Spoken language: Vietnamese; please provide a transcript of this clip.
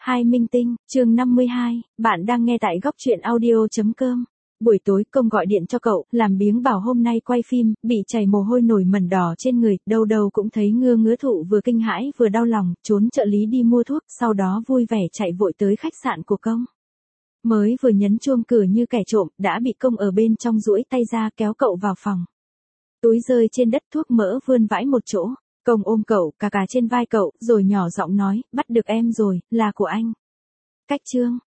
Hai minh tinh, chương 52, bạn đang nghe tại góc truyện audio.com. Buổi tối Công gọi điện cho cậu, làm biếng bảo hôm nay quay phim, bị chảy mồ hôi nổi mẩn đỏ trên người, đâu đâu cũng thấy ngứa thụ vừa kinh hãi vừa đau lòng, trốn trợ lý đi mua thuốc, sau đó vui vẻ chạy vội tới khách sạn của Công. Mới vừa nhấn chuông cửa như kẻ trộm, đã bị Công ở bên trong duỗi tay ra kéo cậu vào phòng. Túi rơi trên đất, thuốc mỡ vươn vãi một chỗ. Công ôm cậu, cà trên vai cậu, rồi nhỏ giọng nói, bắt được em rồi, là của anh. Cách chương.